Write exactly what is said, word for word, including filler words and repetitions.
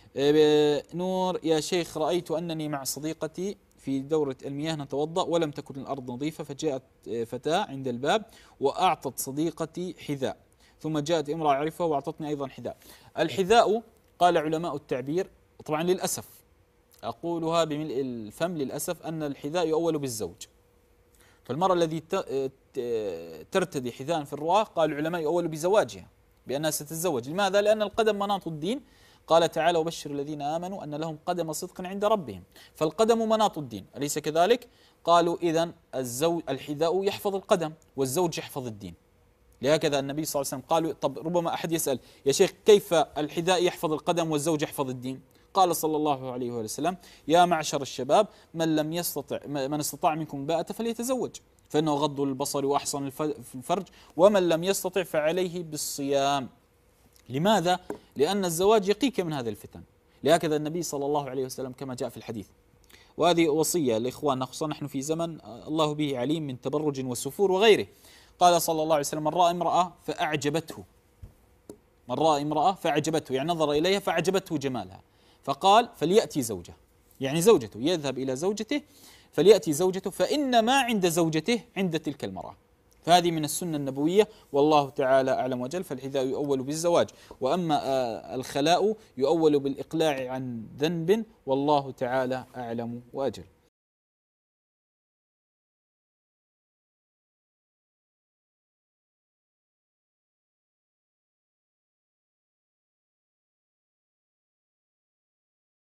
آه، نور يا شيخ، رأيت أنني مع صديقتي في دورة المياه نتوضأ ولم تكن الأرض نظيفة، فجاءت آه، فتاة عند الباب وأعطت صديقتي حذاء، ثم جاءت امرأة أعرفها وأعطتني أيضا حذاء. الحذاء قال علماء التعبير، طبعا للأسف أقولها بملء الفم، للأسف أن الحذاء يؤول بالزوج. فالمرأة الذي ترتدي حذاء في الرواة قال العلماء يؤول بزواجها، بأنها ستتزوج. لماذا؟ لأن القدم مناط الدين، قال تعالى وبشر الذين آمنوا أن لهم قدم صدق عند ربهم، فالقدم مناط الدين، أليس كذلك؟ قالوا إذن الزوج الحذاء يحفظ القدم والزوج يحفظ الدين. لهكذا النبي صلى الله عليه وسلم قالوا، طب ربما أحد يسأل يا شيخ كيف الحذاء يحفظ القدم والزوج يحفظ الدين؟ قال صلى الله عليه وسلم يا معشر الشباب من لم يستطع من استطاع منكم الباءة فليتزوج فإنه غض البصر وأحصن الفرج، ومن لم يستطع فعليه بالصيام. لماذا؟ لأن الزواج يقيك من هذه الفتن. لهكذا النبي صلى الله عليه وسلم كما جاء في الحديث، وهذه وصية لإخواننا خصوصا نحن في زمن الله به عليم من تبرج وسفور وغيره. قال صلى الله عليه وسلم من رأى امرأة فأعجبته، من رأى امرأة فأعجبته يعني نظر إليها فأعجبته جمالها، فقال فليأتي زوجه، يعني زوجته، يذهب إلى زوجته فليأتي زوجته فإن ما عند زوجته عند تلك المرأة. فهذه من السنة النبوية والله تعالى أعلم وجل. فالحذاء يؤول بالزواج، وأما الخلاء يؤول بالإقلاع عن ذنب والله تعالى أعلم وأجل.